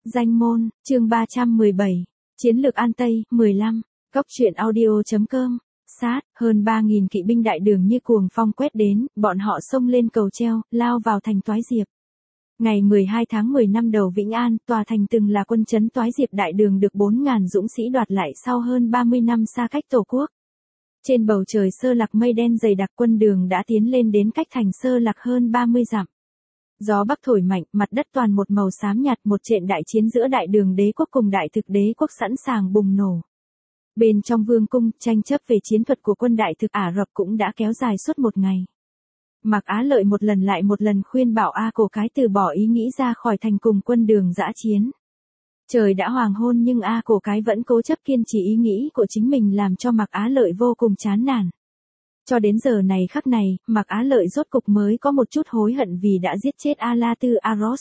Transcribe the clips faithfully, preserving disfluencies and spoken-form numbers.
Danh môn, chương ba trăm mười bảy, Chiến lược An Tây, mười lăm, Cốc truyện audio.com, sát, hơn ba nghìn kỵ binh đại đường như cuồng phong quét đến, bọn họ xông lên cầu treo, lao vào thành Toái Diệp. Ngày mười hai tháng mười năm đầu Vĩnh An, tòa thành từng là quân trấn Toái Diệp đại đường được bốn nghìn dũng sĩ đoạt lại sau hơn ba mươi năm xa cách tổ quốc. Trên bầu trời Sơ Lạc mây đen dày đặc, quân Đường đã tiến lên đến cách thành Sơ Lạc hơn ba mươi dặm. Gió bắc thổi mạnh, mặt đất toàn một màu xám nhạt, một trận đại chiến giữa đại đường đế quốc cùng đại thực đế quốc sẵn sàng bùng nổ. Bên trong vương cung, tranh chấp về chiến thuật của quân đại thực Ả Rập cũng đã kéo dài suốt một ngày. Mạc Á Lợi một lần lại một lần khuyên bảo A Cổ Cái từ bỏ ý nghĩ ra khỏi thành cùng quân Đường dã chiến. Trời đã hoàng hôn nhưng A Cổ Cái vẫn cố chấp kiên trì ý nghĩ của chính mình, làm cho Mạc Á Lợi vô cùng chán nản. Cho đến giờ này khắc này, Mạc Á Lợi rốt cục mới có một chút hối hận vì đã giết chết A La Tư Aros.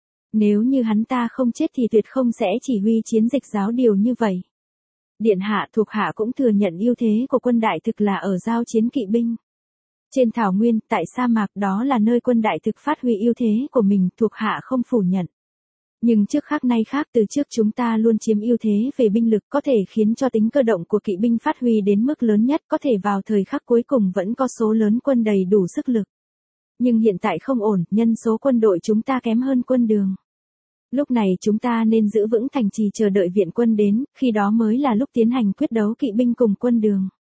Nếu như hắn ta không chết thì tuyệt không sẽ chỉ huy chiến dịch giáo điều như vậy. Điện hạ thuộc hạ cũng thừa nhận ưu thế của quân đại thực là ở giao chiến kỵ binh. Trên thảo nguyên, tại sa mạc, đó là nơi quân đại thực phát huy ưu thế của mình, thuộc hạ không phủ nhận. Nhưng trước khác nay khác, từ trước chúng ta luôn chiếm ưu thế về binh lực, có thể khiến cho tính cơ động của kỵ binh phát huy đến mức lớn nhất, có thể vào thời khắc cuối cùng vẫn có số lớn quân đầy đủ sức lực. Nhưng hiện tại không ổn, nhân số quân đội chúng ta kém hơn quân Đường. Lúc này chúng ta nên giữ vững thành trì chờ đợi viện quân đến, khi đó mới là lúc tiến hành quyết đấu kỵ binh cùng quân Đường.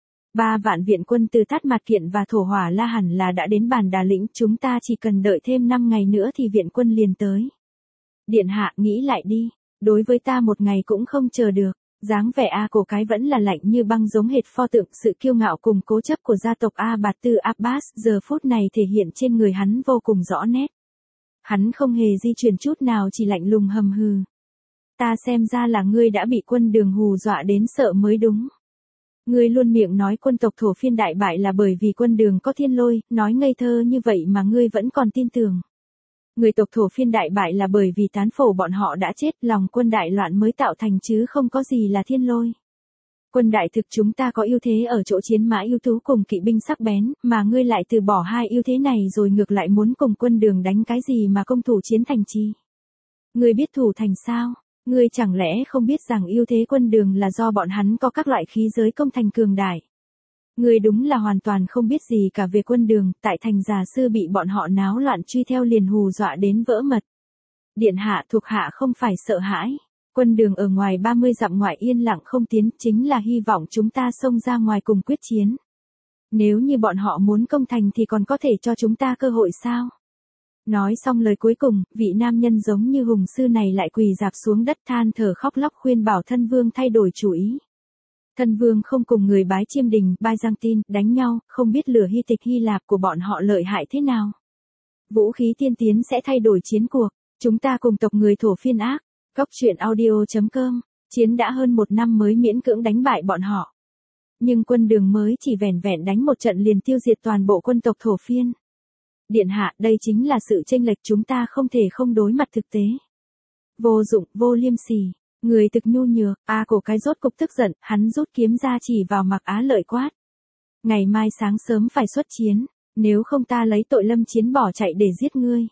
Ba vạn viện quân từ Tát Mạt Kiện và Thổ Hỏa La hẳn là đã đến Bàn Đà Lĩnh, chúng ta chỉ cần đợi thêm năm ngày nữa thì viện quân liền tới. Điện hạ nghĩ lại đi, đối với ta một ngày cũng không chờ được. Dáng vẻ A Cổ Cái vẫn là lạnh như băng, giống hệt pho tượng sự kiêu ngạo cùng cố chấp của gia tộc A Bạt Tư Abbas, giờ phút này thể hiện trên người hắn vô cùng rõ nét. Hắn không hề di chuyển chút nào, chỉ lạnh lùng hầm hừ. Ta xem ra là ngươi đã bị quân Đường hù dọa đến sợ mới đúng. Ngươi luôn miệng nói quân tộc Thổ Phiên đại bại là bởi vì quân Đường có thiên lôi, nói ngây thơ như vậy mà ngươi vẫn còn tin tưởng. Người tộc Thổ Phiên đại bại là bởi vì tán phổ bọn họ đã chết, lòng quân đại loạn mới tạo thành chứ không có gì là thiên lôi. Quân đại thực chúng ta có ưu thế ở chỗ chiến mã ưu tú cùng kỵ binh sắc bén, mà ngươi lại từ bỏ hai ưu thế này rồi ngược lại muốn cùng quân Đường đánh cái gì mà công thủ chiến thành chi. Ngươi biết thủ thành sao? Ngươi chẳng lẽ không biết rằng ưu thế quân Đường là do bọn hắn có các loại khí giới công thành cường đại. Ngươi đúng là hoàn toàn không biết gì cả về quân Đường, tại thành Già Sư bị bọn họ náo loạn truy theo liền hù dọa đến vỡ mật. Điện hạ thuộc hạ không phải sợ hãi. Quân Đường ở ngoài ba mươi dặm ngoại yên lặng không tiến, chính là hy vọng chúng ta xông ra ngoài cùng quyết chiến. Nếu như bọn họ muốn công thành thì còn có thể cho chúng ta cơ hội sao? Nói xong lời cuối cùng, vị nam nhân giống như hùng sư này lại quỳ rạp xuống đất than thở khóc lóc khuyên bảo thân vương thay đổi chủ ý. Thân vương không cùng người Bái Chiêm Đình, Byzantine đánh nhau, không biết lửa Hy Tịch Hy Lạp của bọn họ lợi hại thế nào. Vũ khí tiên tiến sẽ thay đổi chiến cuộc, chúng ta cùng tộc người Thổ Phiên ác. Cốc truyện audio.com, chiến đã hơn một năm mới miễn cưỡng đánh bại bọn họ. Nhưng quân Đường mới chỉ vẻn vẹn đánh một trận liền tiêu diệt toàn bộ quân tộc Thổ Phiên. Điện hạ, đây chính là sự chênh lệch, chúng ta không thể không đối mặt thực tế. Vô dụng, vô liêm sỉ, người thực nhu nhược. A Cổ Cái rốt cục tức giận, hắn rút kiếm ra chỉ vào Mạc Á Lợi quát. Ngày mai sáng sớm phải xuất chiến, nếu không ta lấy tội lâm chiến bỏ chạy để giết ngươi.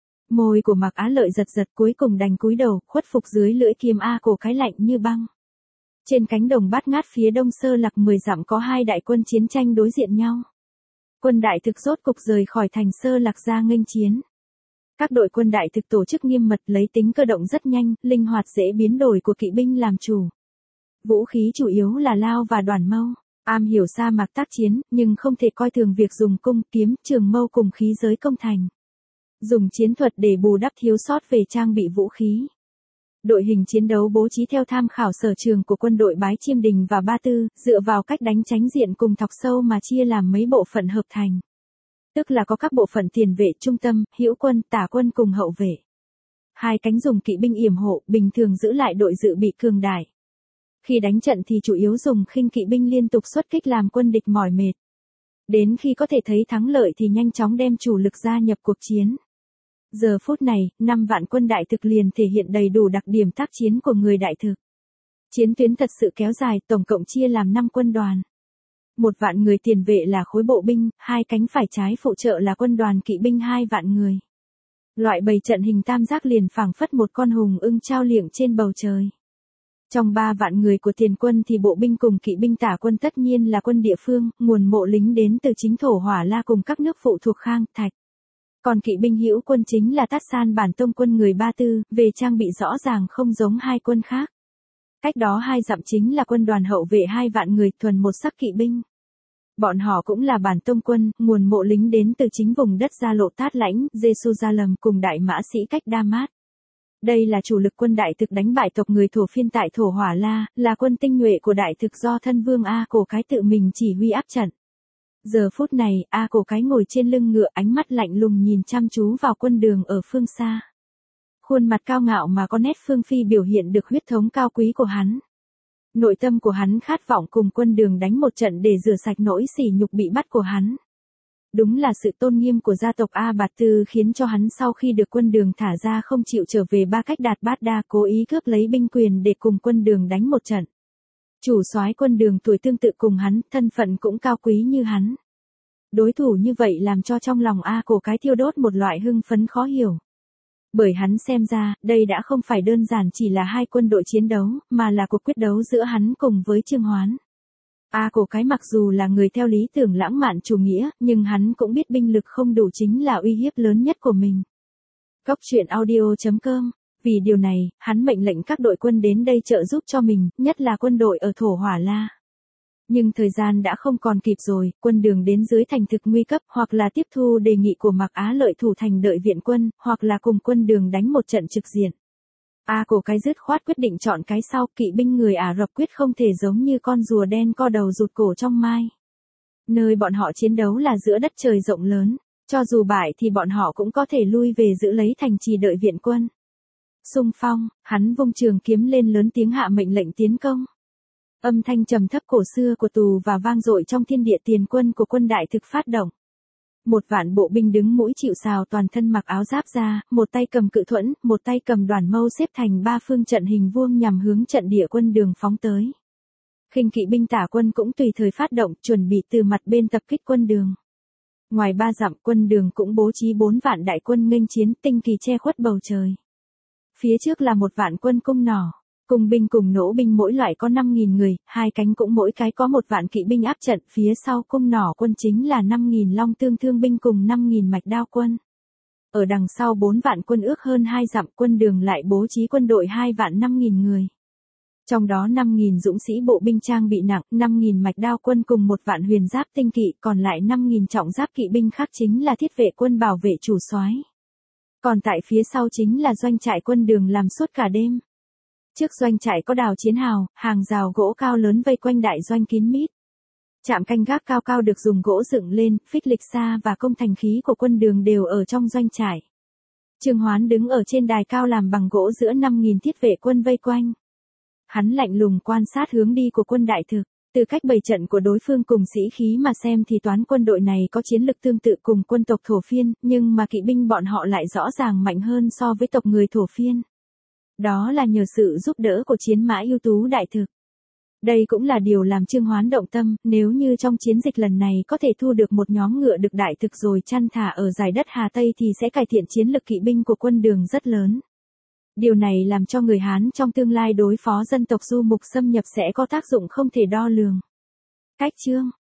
Môi của Mạc Á Lợi giật giật, cuối cùng đành cúi đầu, khuất phục dưới lưỡi kiếm A Cổ Cái lạnh như băng. Trên cánh đồng bát ngát phía đông Sơ Lạc mười dặm có hai đại quân chiến tranh đối diện nhau. Quân đại thực rốt cục rời khỏi thành Sơ Lạc ra nghênh chiến. Các đội quân đại thực tổ chức nghiêm mật, lấy tính cơ động rất nhanh, linh hoạt dễ biến đổi của kỵ binh làm chủ. Vũ khí chủ yếu là lao và đoàn mâu, am hiểu sa mạc tác chiến, nhưng không thể coi thường việc dùng cung, kiếm, trường mâu cùng khí giới công thành. Dùng chiến thuật để bù đắp thiếu sót về trang bị vũ khí. Đội hình chiến đấu bố trí theo tham khảo sở trường của quân đội Bái Chiêm Đình và Ba Tư, dựa vào cách đánh tránh diện cùng thọc sâu mà chia làm mấy bộ phận hợp thành. Tức là có các bộ phận tiền vệ, trung tâm, hữu quân, tả quân cùng hậu vệ. Hai cánh dùng kỵ binh yểm hộ, bình thường giữ lại đội dự bị cường đại. Khi đánh trận thì chủ yếu dùng khinh kỵ binh liên tục xuất kích làm quân địch mỏi mệt. Đến khi có thể thấy thắng lợi thì nhanh chóng đem chủ lực gia nhập cuộc chiến. Giờ phút này, năm vạn quân đại thực liền thể hiện đầy đủ đặc điểm tác chiến của người đại thực. Chiến tuyến thật sự kéo dài, tổng cộng chia làm năm quân đoàn. Một vạn người tiền vệ là khối bộ binh, hai cánh phải trái phụ trợ là quân đoàn kỵ binh hai vạn người. Loại bầy trận hình tam giác liền phảng phất một con hùng ưng trao liệng trên bầu trời. Trong ba vạn người của tiền quân thì bộ binh cùng kỵ binh tả quân tất nhiên là quân địa phương, nguồn mộ lính đến từ chính Thổ Hỏa La cùng các nước phụ thuộc Khang, Thạch. Còn kỵ binh hữu quân chính là Tát San bản tông quân người Ba Tư, về trang bị rõ ràng không giống hai quân khác. Cách đó hai dặm chính là quân đoàn hậu vệ hai vạn người thuần một sắc kỵ binh. Bọn họ cũng là bản tông quân, nguồn mộ lính đến từ chính vùng đất Gia Lộ Tát Lãnh, Jerusalem cùng đại mã sĩ cách Damas. Đây là chủ lực quân đại thực đánh bại tộc người Thổ Phiên tại Thổ Hỏa La, là quân tinh nhuệ của đại thực do thân vương A Cổ Cái tự mình chỉ huy áp trận. Giờ phút này, A Cổ Cái ngồi trên lưng ngựa, ánh mắt lạnh lùng nhìn chăm chú vào quân đường ở phương xa. Khuôn mặt cao ngạo mà có nét phương phi biểu hiện được huyết thống cao quý của hắn. Nội tâm của hắn khát vọng cùng quân đường đánh một trận để rửa sạch nỗi sỉ nhục bị bắt của hắn. Đúng là sự tôn nghiêm của gia tộc A Bạt Tư khiến cho hắn sau khi được quân đường thả ra không chịu trở về Ba Cách Đạt Bát Đa, cố ý cướp lấy binh quyền để cùng quân đường đánh một trận. Chủ soái quân đường tuổi tương tự cùng hắn, thân phận cũng cao quý như hắn. Đối thủ như vậy làm cho trong lòng A Cổ Cái thiêu đốt một loại hưng phấn khó hiểu. Bởi hắn xem ra, đây đã không phải đơn giản chỉ là hai quân đội chiến đấu, mà là cuộc quyết đấu giữa hắn cùng với Trương Hoán. A Cổ Cái mặc dù là người theo lý tưởng lãng mạn chủ nghĩa, nhưng hắn cũng biết binh lực không đủ chính là uy hiếp lớn nhất của mình. Cốc truyện audio chấm com. Vì điều này, hắn mệnh lệnh các đội quân đến đây trợ giúp cho mình, nhất là quân đội ở Thổ Hỏa La. Nhưng thời gian đã không còn kịp rồi, quân đường đến dưới thành thực nguy cấp, hoặc là tiếp thu đề nghị của Mạc Á Lợi thủ thành đợi viện quân, hoặc là cùng quân đường đánh một trận trực diện. A Cổ Cái dứt khoát quyết định chọn cái sau, kỵ binh người Ả Rập quyết không thể giống như con rùa đen co đầu rụt cổ trong mai. Nơi bọn họ chiến đấu là giữa đất trời rộng lớn, cho dù bại thì bọn họ cũng có thể lui về giữ lấy thành trì đợi viện quân. Xung phong, hắn vung trường kiếm lên lớn tiếng hạ mệnh lệnh tiến công. Âm thanh trầm thấp cổ xưa của tù và vang dội trong thiên địa tiền quân của quân đại thực phát động. Một vạn bộ binh đứng mũi chịu sào toàn thân mặc áo giáp da, một tay cầm cự thuẫn, một tay cầm đoàn mâu xếp thành ba phương trận hình vuông nhằm hướng trận địa quân đường phóng tới. Khinh kỵ binh tả quân cũng tùy thời phát động, chuẩn bị từ mặt bên tập kích quân đường. Ngoài ba dặm, quân đường cũng bố trí bốn vạn đại quân nghênh chiến, tinh kỳ che khuất bầu trời. Phía trước là một vạn quân cung nỏ. Cung binh cùng nỗ binh mỗi loại có năm nghìn người, hai cánh cũng mỗi cái có một vạn kỵ binh áp trận, phía sau cung nỏ quân chính là năm nghìn long tương thương binh cùng năm nghìn mạch đao quân. Ở đằng sau bốn vạn quân ước hơn hai dặm, quân đường lại bố trí quân đội hai vạn năm nghìn người. Trong đó năm nghìn dũng sĩ bộ binh trang bị nặng, năm nghìn mạch đao quân cùng một vạn huyền giáp tinh kỵ, còn lại năm nghìn trọng giáp kỵ binh khác chính là thiết vệ quân bảo vệ chủ soái. Còn tại phía sau chính là doanh trại quân đường làm suốt cả đêm. Trước doanh trại có đào chiến hào, hàng rào gỗ cao lớn vây quanh đại doanh kín mít. Trạm canh gác cao cao được dùng gỗ dựng lên, phích lịch xa và công thành khí của quân đường đều ở trong doanh trại. Trương Hoán đứng ở trên đài cao làm bằng gỗ giữa năm nghìn thiết vệ quân vây quanh. Hắn lạnh lùng quan sát hướng đi của quân đại thực, từ cách bày trận của đối phương cùng sĩ khí mà xem thì toán quân đội này có chiến lực tương tự cùng quân tộc Thổ Phiên, nhưng mà kỵ binh bọn họ lại rõ ràng mạnh hơn so với tộc người Thổ Phiên. Đó là nhờ sự giúp đỡ của chiến mã ưu tú đại thực. Đây cũng là điều làm Trương Hoán động tâm, nếu như trong chiến dịch lần này có thể thu được một nhóm ngựa được đại thực rồi chăn thả ở giải đất Hà Tây thì sẽ cải thiện chiến lực kỵ binh của quân đường rất lớn. Điều này làm cho người Hán trong tương lai đối phó dân tộc du mục xâm nhập sẽ có tác dụng không thể đo lường. Cách chương